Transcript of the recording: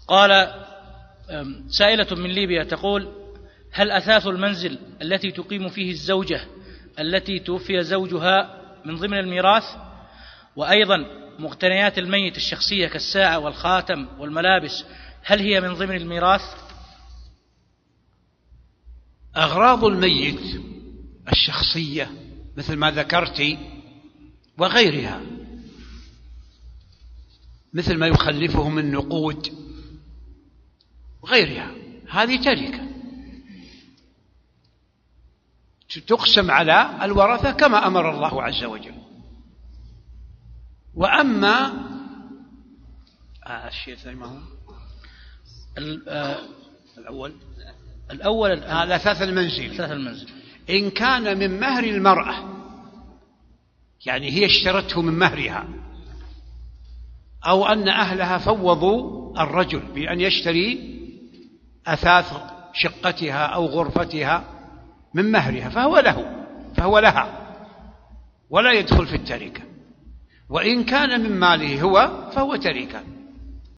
قال سائلة من ليبيا تقول: هل أثاث المنزل التي تقيم فيه الزوجة التي توفي زوجها من ضمن الميراث؟ وأيضا مقتنيات الميت الشخصية كالساعة والخاتم والملابس هل هي من ضمن الميراث؟ أغراض الميت الشخصية مثل ما ذكرت وغيرها، مثل ما يخلفه من نقود وغيرها، هذه تركة تقسم على الورثة كما أمر الله عز وجل. وأما الشيء الثاني ما هو الأول أثاث المنزل إن كان من مهر المرأة، يعني هي اشترته من مهرها، أو أن أهلها فوضوا الرجل بأن يشتري أثاث شقتها أو غرفتها من مهرها، فهو لها ولا يدخل في التركة. وإن كان من ماله هو فهو تركة.